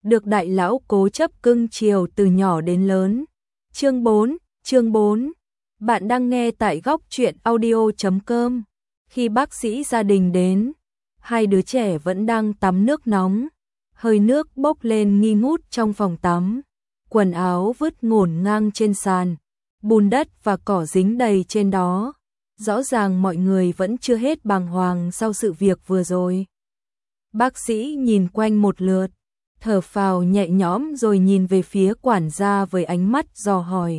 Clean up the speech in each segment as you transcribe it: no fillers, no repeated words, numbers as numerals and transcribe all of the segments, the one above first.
được đại lão cố chấp cưng chiều từ nhỏ đến lớn. Chương 4. Bạn đang nghe tại góc truyện audio.com. Khi bác sĩ gia đình đến, hai đứa trẻ vẫn đang tắm nước nóng. Hơi nước bốc lên nghi ngút trong phòng tắm. Quần áo vứt ngổn ngang trên sàn. Bùn đất và cỏ dính đầy trên đó. Rõ ràng mọi người vẫn chưa hết bàng hoàng sau sự việc vừa rồi. Bác sĩ nhìn quanh một lượt, thở phào nhẹ nhõm rồi nhìn về phía quản gia với ánh mắt dò hỏi.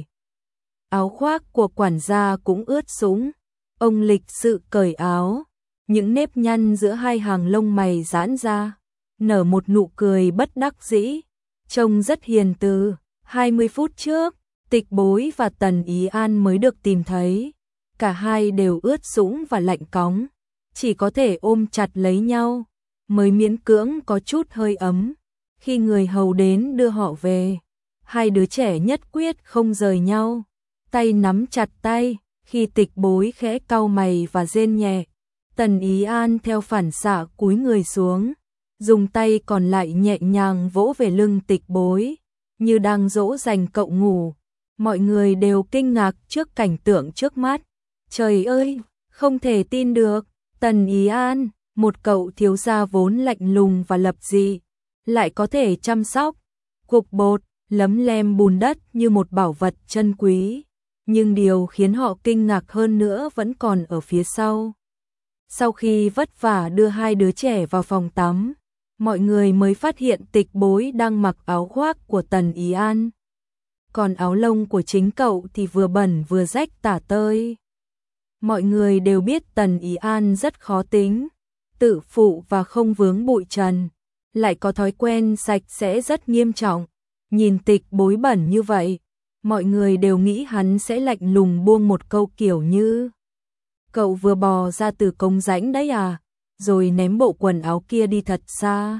Áo khoác của quản gia cũng ướt sũng. Ông lịch sự cởi áo, những nếp nhăn giữa hai hàng lông mày giãn ra, nở một nụ cười bất đắc dĩ, trông rất hiền từ. 20 phút trước, Tịch Bối và Tần Ý An mới được tìm thấy. Cả hai đều ướt sũng và lạnh cóng, chỉ có thể ôm chặt lấy nhau, mới miễn cưỡng có chút hơi ấm. Khi người hầu đến đưa họ về, hai đứa trẻ nhất quyết không rời nhau, tay nắm chặt tay. Khi Tịch Bối khẽ cau mày và rên nhẹ, Tần Ý An theo phản xạ cúi người xuống, dùng tay còn lại nhẹ nhàng vỗ về lưng Tịch Bối, như đang dỗ dành cậu ngủ. Mọi người đều kinh ngạc trước cảnh tượng trước mắt. Trời ơi, không thể tin được, Tần Ý An, một cậu thiếu gia vốn lạnh lùng và lập dị, lại có thể chăm sóc, cục bột, lấm lem bùn đất như một bảo vật chân quý. Nhưng điều khiến họ kinh ngạc hơn nữa vẫn còn ở phía sau. Sau khi vất vả đưa hai đứa trẻ vào phòng tắm, mọi người mới phát hiện Tịch Bối đang mặc áo khoác của Tần Ý An. Còn áo lông của chính cậu thì vừa bẩn vừa rách tả tơi. Mọi người đều biết Tần Ý An rất khó tính, tự phụ và không vướng bụi trần, lại có thói quen sạch sẽ rất nghiêm trọng. Nhìn Tịch Bối bẩn như vậy, mọi người đều nghĩ hắn sẽ lạnh lùng buông một câu kiểu như: cậu vừa bò ra từ cống rãnh đấy à, rồi ném bộ quần áo kia đi thật xa.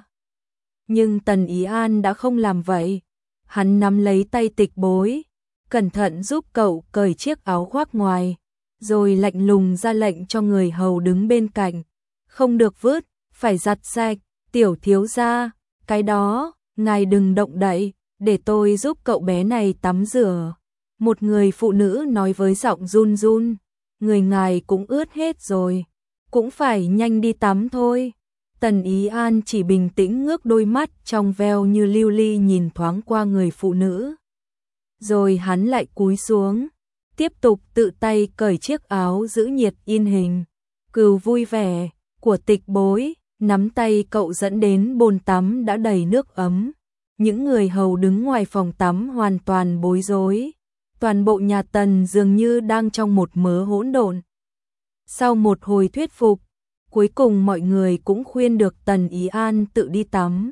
Nhưng Tần Ý An đã không làm vậy. Hắn nắm lấy tay Tịch Bối, cẩn thận giúp cậu cởi chiếc áo khoác ngoài, rồi lạnh lùng ra lệnh cho người hầu đứng bên cạnh: không được vứt, phải giặt sạch. Tiểu thiếu gia, cái đó, ngài đừng động đậy, để tôi giúp cậu bé này tắm rửa. Một người phụ nữ nói với giọng run run: người ngài cũng ướt hết rồi, cũng phải nhanh đi tắm thôi. Tần Ý An chỉ bình tĩnh ngước đôi mắt trong veo như lưu ly nhìn thoáng qua người phụ nữ. Rồi hắn lại cúi xuống, tiếp tục tự tay cởi chiếc áo giữ nhiệt in hình cừu vui vẻ của Tịch Bối, nắm tay cậu dẫn đến bồn tắm đã đầy nước ấm. Những người hầu đứng ngoài phòng tắm hoàn toàn bối rối. Toàn bộ nhà Tần dường như đang trong một mớ hỗn độn. Sau một hồi thuyết phục, cuối cùng mọi người cũng khuyên được Tần Ý An tự đi tắm.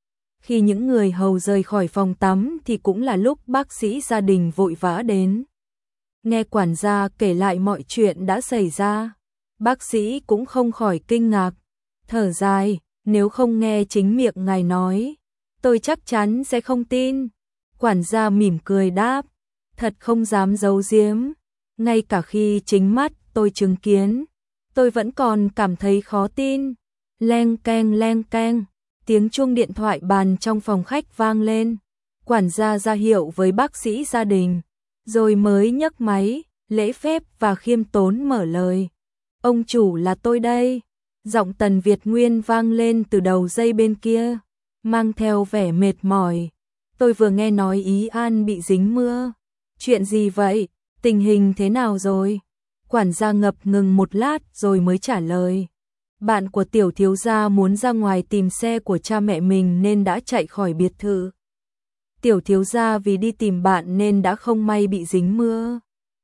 Khi những người hầu rời khỏi phòng tắm thì cũng là lúc bác sĩ gia đình vội vã đến. Nghe quản gia kể lại mọi chuyện đã xảy ra, bác sĩ cũng không khỏi kinh ngạc, thở dài: nếu không nghe chính miệng ngài nói, tôi chắc chắn sẽ không tin. Quản gia mỉm cười đáp: thật không dám giấu giếm, ngay cả khi chính mắt tôi chứng kiến, tôi vẫn còn cảm thấy khó tin. Leng keng, tiếng chuông điện thoại bàn trong phòng khách vang lên. Quản gia ra hiệu với bác sĩ gia đình, rồi mới nhấc máy, lễ phép và khiêm tốn mở lời: ông chủ là tôi đây. Giọng Tần Việt Nguyên vang lên từ đầu dây bên kia, mang theo vẻ mệt mỏi: tôi vừa nghe nói Ý An bị dính mưa. Chuyện gì vậy? Tình hình thế nào rồi? Quản gia ngập ngừng một lát rồi mới trả lời: bạn của tiểu thiếu gia muốn ra ngoài tìm xe của cha mẹ mình nên đã chạy khỏi biệt thự. Tiểu thiếu gia vì đi tìm bạn nên đã không may bị dính mưa.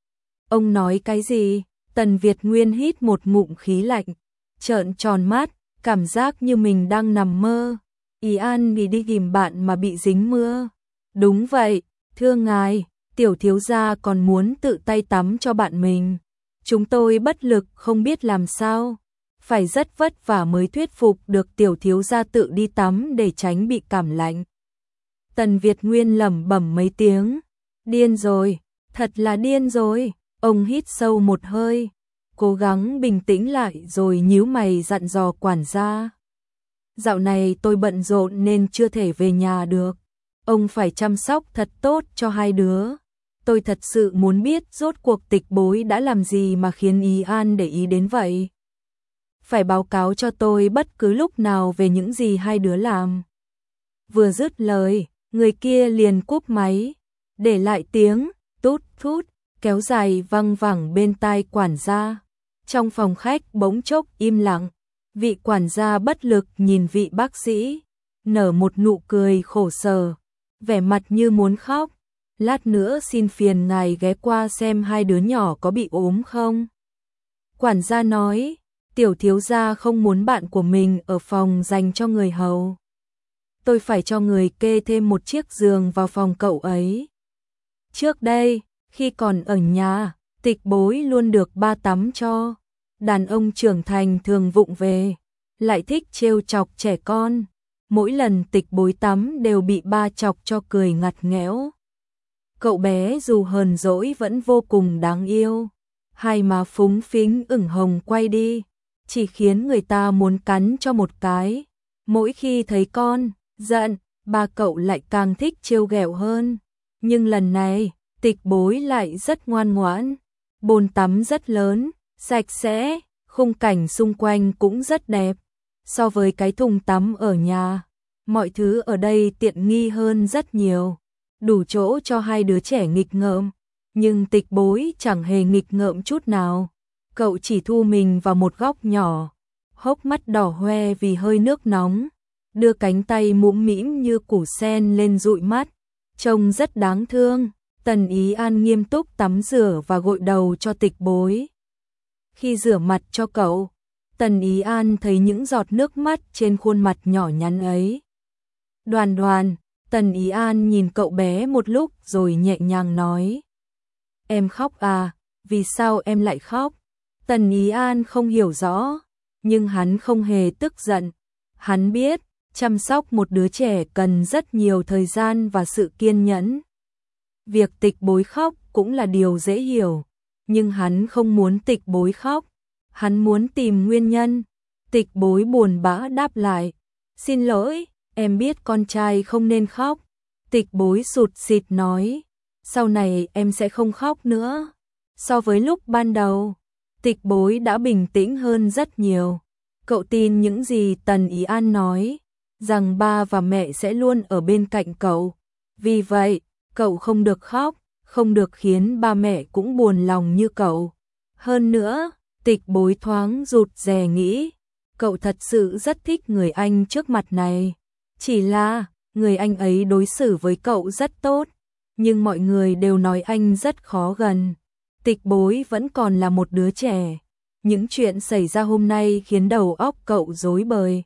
Ông nói cái gì? Tần Việt Nguyên hít một ngụm khí lạnh, trợn tròn mắt, cảm giác như mình đang nằm mơ. Ý An vì đi tìm bạn mà bị dính mưa. Đúng vậy, thưa ngài, tiểu thiếu gia còn muốn tự tay tắm cho bạn mình. Chúng tôi bất lực không biết làm sao, phải rất vất vả mới thuyết phục được tiểu thiếu gia tự đi tắm để tránh bị cảm lạnh. Tần Việt Nguyên lẩm bẩm mấy tiếng: điên rồi, thật là điên rồi. Ông hít sâu một hơi, cố gắng bình tĩnh lại rồi nhíu mày dặn dò quản gia: dạo này tôi bận rộn nên chưa thể về nhà được. Ông phải chăm sóc thật tốt cho hai đứa. Tôi thật sự muốn biết rốt cuộc Tịch Bối đã làm gì mà khiến Ý An để ý đến vậy. Phải báo cáo cho tôi bất cứ lúc nào về những gì hai đứa làm. Vừa dứt lời, người kia liền cúp máy, để lại tiếng tút thút kéo dài văng vẳng bên tai quản gia. Trong phòng khách bỗng chốc im lặng, vị quản gia bất lực nhìn vị bác sĩ, nở một nụ cười khổ sở, vẻ mặt như muốn khóc. Lát nữa xin phiền ngài ghé qua xem hai đứa nhỏ có bị ốm không. Quản gia nói, tiểu thiếu gia không muốn bạn của mình ở phòng dành cho người hầu. Tôi phải cho người kê thêm một chiếc giường vào phòng cậu ấy. Trước đây, khi còn ở nhà, Tịch Bối luôn được ba tắm cho. Đàn ông trưởng thành thường vụng về, lại thích trêu chọc trẻ con. Mỗi lần Tịch Bối tắm đều bị ba chọc cho cười ngặt nghẽo. Cậu bé dù hờn dỗi vẫn vô cùng đáng yêu. Hai má phúng phính ửng hồng quay đi, chỉ khiến người ta muốn cắn cho một cái. Mỗi khi thấy con giận, ba cậu lại càng thích trêu ghẹo hơn. Nhưng lần này, Tịch Bối lại rất ngoan ngoãn. Bồn tắm rất lớn, sạch sẽ, khung cảnh xung quanh cũng rất đẹp. So với cái thùng tắm ở nhà, mọi thứ ở đây tiện nghi hơn rất nhiều. Đủ chỗ cho hai đứa trẻ nghịch ngợm. Nhưng Tịch Bối chẳng hề nghịch ngợm chút nào. Cậu chỉ thu mình vào một góc nhỏ, hốc mắt đỏ hoe vì hơi nước nóng, đưa cánh tay mũm mĩm như củ sen lên dụi mắt, trông rất đáng thương. Tần Ý An nghiêm túc tắm rửa và gội đầu cho Tịch Bối. Khi rửa mặt cho cậu, Tần Ý An thấy những giọt nước mắt trên khuôn mặt nhỏ nhắn ấy. Đoàn Đoàn, Tần Ý An nhìn cậu bé một lúc rồi nhẹ nhàng nói. Em khóc à, vì sao em lại khóc? Tần Ý An không hiểu rõ, nhưng hắn không hề tức giận. Hắn biết, chăm sóc một đứa trẻ cần rất nhiều thời gian và sự kiên nhẫn. Việc Tịch Bối khóc cũng là điều dễ hiểu, nhưng hắn không muốn Tịch Bối khóc. Hắn muốn tìm nguyên nhân. Tịch Bối buồn bã đáp lại. Xin lỗi, em biết con trai không nên khóc. Tịch Bối sụt sịt nói. Sau này em sẽ không khóc nữa. So với lúc ban đầu, Tịch Bối đã bình tĩnh hơn rất nhiều. Cậu tin những gì Tần Ý An nói, rằng ba và mẹ sẽ luôn ở bên cạnh cậu. Vì vậy, cậu không được khóc, không được khiến ba mẹ cũng buồn lòng như cậu. Hơn nữa, Tịch Bối thoáng rụt rè nghĩ, cậu thật sự rất thích người anh trước mặt này. Chỉ là, người anh ấy đối xử với cậu rất tốt, nhưng mọi người đều nói anh rất khó gần. Tịch Bối vẫn còn là một đứa trẻ. Những chuyện xảy ra hôm nay khiến đầu óc cậu rối bời.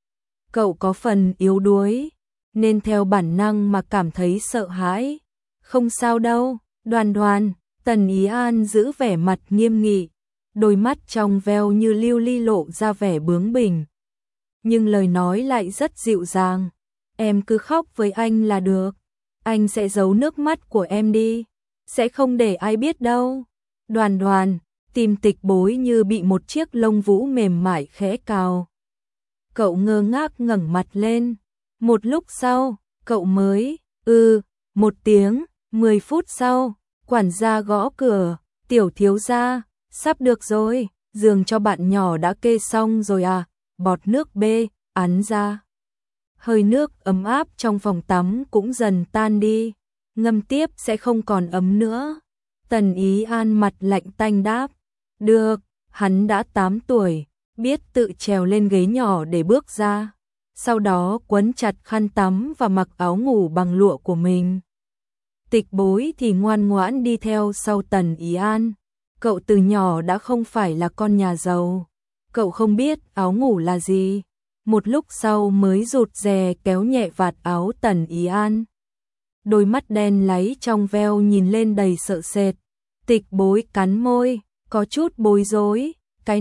Cậu có phần yếu đuối, nên theo bản năng mà cảm thấy sợ hãi. Không sao đâu, Đoàn Đoàn. Tần Ý An giữ vẻ mặt nghiêm nghị, đôi mắt trong veo như lưu ly lộ ra vẻ bướng bỉnh. Nhưng lời nói lại rất dịu dàng. Em cứ khóc với anh là được. Anh sẽ giấu nước mắt của em đi. Sẽ không để ai biết đâu. Đoàn Đoàn, tim Tịch Bối như bị một chiếc lông vũ mềm mại khẽ cào. Cậu ngơ ngác ngẩng mặt lên. Một lúc sau, cậu mới, một tiếng. 10 phút sau, quản gia gõ cửa. Tiểu thiếu gia, sắp được rồi. Giường cho bạn nhỏ đã kê xong rồi à? Bọt nước bê, ắn ra. Hơi nước ấm áp trong phòng tắm cũng dần tan đi. Ngâm tiếp sẽ không còn ấm nữa. Tần Ý An mặt lạnh tanh đáp. Được, hắn đã 8 tuổi, biết tự trèo lên ghế nhỏ để bước ra. Sau đó quấn chặt khăn tắm và mặc áo ngủ bằng lụa của mình. Tịch Bối thì ngoan ngoãn đi theo sau Tần Ý An. Cậu từ nhỏ đã không phải là con nhà giàu. Cậu không biết áo ngủ là gì. Một lúc sau mới rụt rè kéo nhẹ vạt áo Tần Ý An. Đôi mắt đen láy trong veo nhìn lên đầy sợ sệt. Tịch Bối cắn môi, có chút bối rối. Cái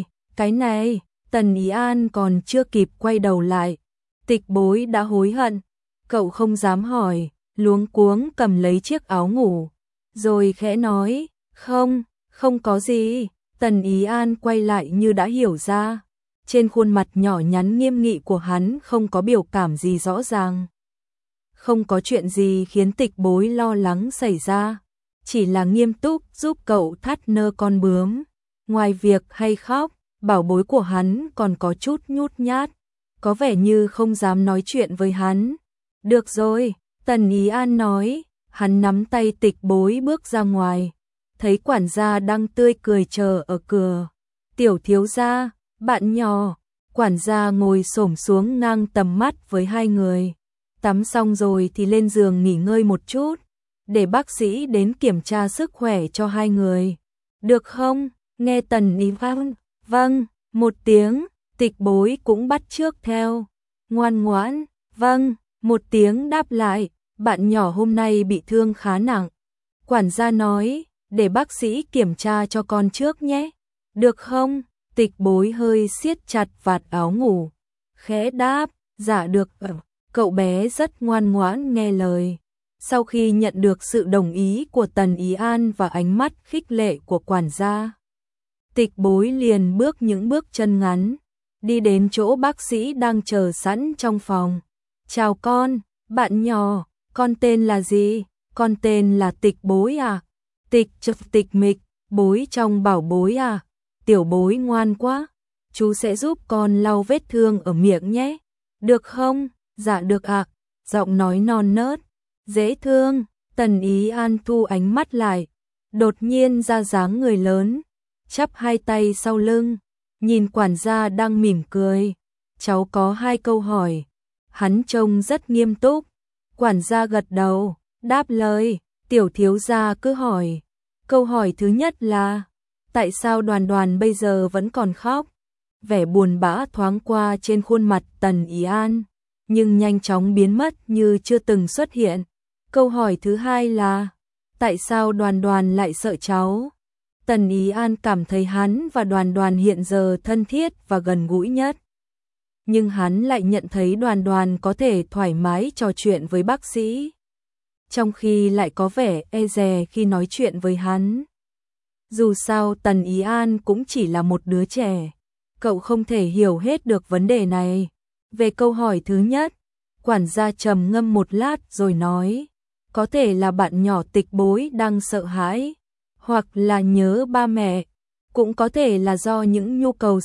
này, Tần Ý An còn chưa kịp quay đầu lại. Tịch Bối đã hối hận. Cậu không dám hỏi, luống cuống cầm lấy chiếc áo ngủ. Rồi khẽ nói, không có gì. Tần Ý An quay lại như đã hiểu ra. Trên khuôn mặt nhỏ nhắn nghiêm nghị của hắn không có biểu cảm gì rõ ràng. Không có chuyện gì khiến Tịch Bối lo lắng xảy ra, chỉ là nghiêm túc giúp cậu thắt nơ con bướm. Ngoài việc hay khóc, bảo bối của hắn còn có chút nhút nhát, có vẻ như không dám nói chuyện với hắn. Được rồi, Tần Ý An nói, hắn nắm tay Tịch Bối bước ra ngoài, thấy quản gia đang tươi cười chờ ở cửa. Tiểu thiếu gia, bạn nhỏ. Quản gia ngồi xổm xuống ngang tầm mắt với hai người. Tắm xong rồi thì lên giường nghỉ ngơi một chút, để bác sĩ đến kiểm tra sức khỏe cho hai người. Được không? Nghe Tần Ý An, vâng, một tiếng, Tịch Bối cũng bắt chước theo. Ngoan ngoãn, vâng, một tiếng đáp lại, bạn nhỏ hôm nay bị thương khá nặng. Quản gia nói, để bác sĩ kiểm tra cho con trước nhé. Được không? Tịch Bối hơi siết chặt vạt áo ngủ. Khẽ đáp, dạ được. Cậu bé rất ngoan ngoãn nghe lời. Sau khi nhận được sự đồng ý của Tần Ý An và ánh mắt khích lệ của quản gia, Tịch Bối liền bước những bước chân ngắn, đi đến chỗ bác sĩ đang chờ sẵn trong phòng. Chào con, bạn nhỏ, con tên là gì? Con tên là Tịch Bối à? Tịch Mịch, Bối trong bảo Bối à? Tiểu Bối ngoan quá, chú sẽ giúp con lau vết thương ở miệng nhé. Được không? Dạ được ạ. Giọng nói non nớt, dễ thương. Tần Ý An thu ánh mắt lại, đột nhiên ra dáng người lớn, chắp hai tay sau lưng, nhìn quản gia đang mỉm cười. Cháu có hai câu hỏi. Hắn trông rất nghiêm túc. Quản gia gật đầu, đáp lời, tiểu thiếu gia cứ hỏi. Câu hỏi thứ nhất là, tại sao Đoàn Đoàn bây giờ vẫn còn khóc? Vẻ buồn bã thoáng qua trên khuôn mặt Tần Ý An, nhưng nhanh chóng biến mất như chưa từng xuất hiện. Câu hỏi thứ hai là, tại sao Đoàn Đoàn lại sợ cháu? Tần Ý An cảm thấy hắn và Đoàn Đoàn hiện giờ thân thiết và gần gũi nhất. Nhưng hắn lại nhận thấy Đoàn Đoàn có thể thoải mái trò chuyện với bác sĩ, trong khi lại có vẻ e dè khi nói chuyện với hắn. Dù sao Tần Ý An cũng chỉ là một đứa trẻ, cậu không thể hiểu hết được vấn đề này. Về câu hỏi thứ nhất, quản gia trầm ngâm một lát rồi nói, có thể là bạn nhỏ Tịch Bối đang sợ hãi, hoặc là nhớ ba mẹ, cũng có thể là do những nhu cầu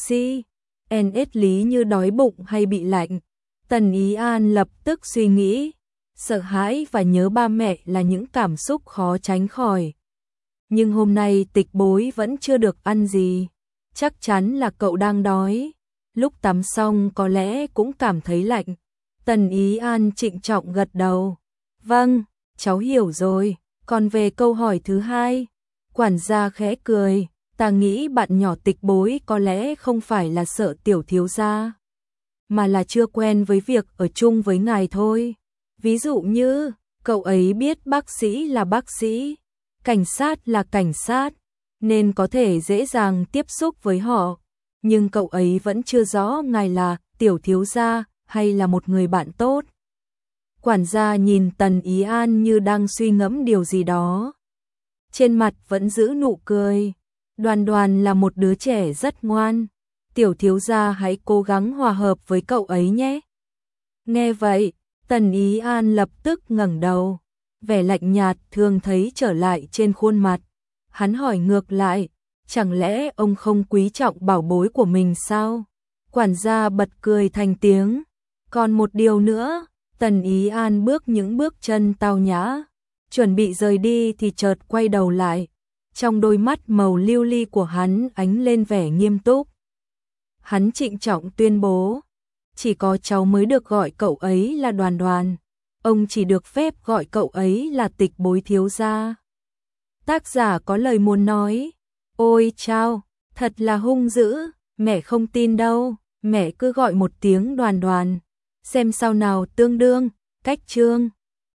CNS lý như đói bụng hay bị lạnh. Tần Ý An lập tức suy nghĩ, sợ hãi và nhớ ba mẹ là những cảm xúc khó tránh khỏi. Nhưng hôm nay Tịch Bối vẫn chưa được ăn gì, chắc chắn là cậu đang đói. Lúc tắm xong có lẽ cũng cảm thấy lạnh. Tần Ý An trịnh trọng gật đầu. Vâng, cháu hiểu rồi. Còn về câu hỏi thứ hai, quản gia khẽ cười, ta nghĩ bạn nhỏ Tịch Bối có lẽ không phải là sợ tiểu thiếu gia, mà là chưa quen với việc ở chung với ngài thôi. Ví dụ như, cậu ấy biết bác sĩ là bác sĩ, cảnh sát là cảnh sát, nên có thể dễ dàng tiếp xúc với họ, nhưng cậu ấy vẫn chưa rõ ngài là tiểu thiếu gia hay là một người bạn tốt. Quản gia nhìn Tần Ý An như đang suy ngẫm điều gì đó, trên mặt vẫn giữ nụ cười. Đoàn Đoàn là một đứa trẻ rất ngoan, tiểu thiếu gia hãy cố gắng hòa hợp với cậu ấy nhé. Nghe vậy, Tần Ý An lập tức ngẩng đầu, vẻ lạnh nhạt thường thấy trở lại trên khuôn mặt. Hắn hỏi ngược lại, chẳng lẽ ông không quý trọng bảo bối của mình sao? Quản gia bật cười thành tiếng. Còn một điều nữa, Tần Ý An bước những bước chân tao nhã, chuẩn bị rời đi thì chợt quay đầu lại. Trong đôi mắt màu lưu ly của hắn ánh lên vẻ nghiêm túc. Hắn trịnh trọng tuyên bố, chỉ có cháu mới được gọi cậu ấy là Đoàn Đoàn, ông chỉ được phép gọi cậu ấy là Tịch Bối thiếu gia. Tác giả có lời muốn nói, ôi chao, thật là hung dữ, mẹ không tin đâu, mẹ cứ gọi một tiếng Đoàn Đoàn, xem sao nào tương đương, cách chương.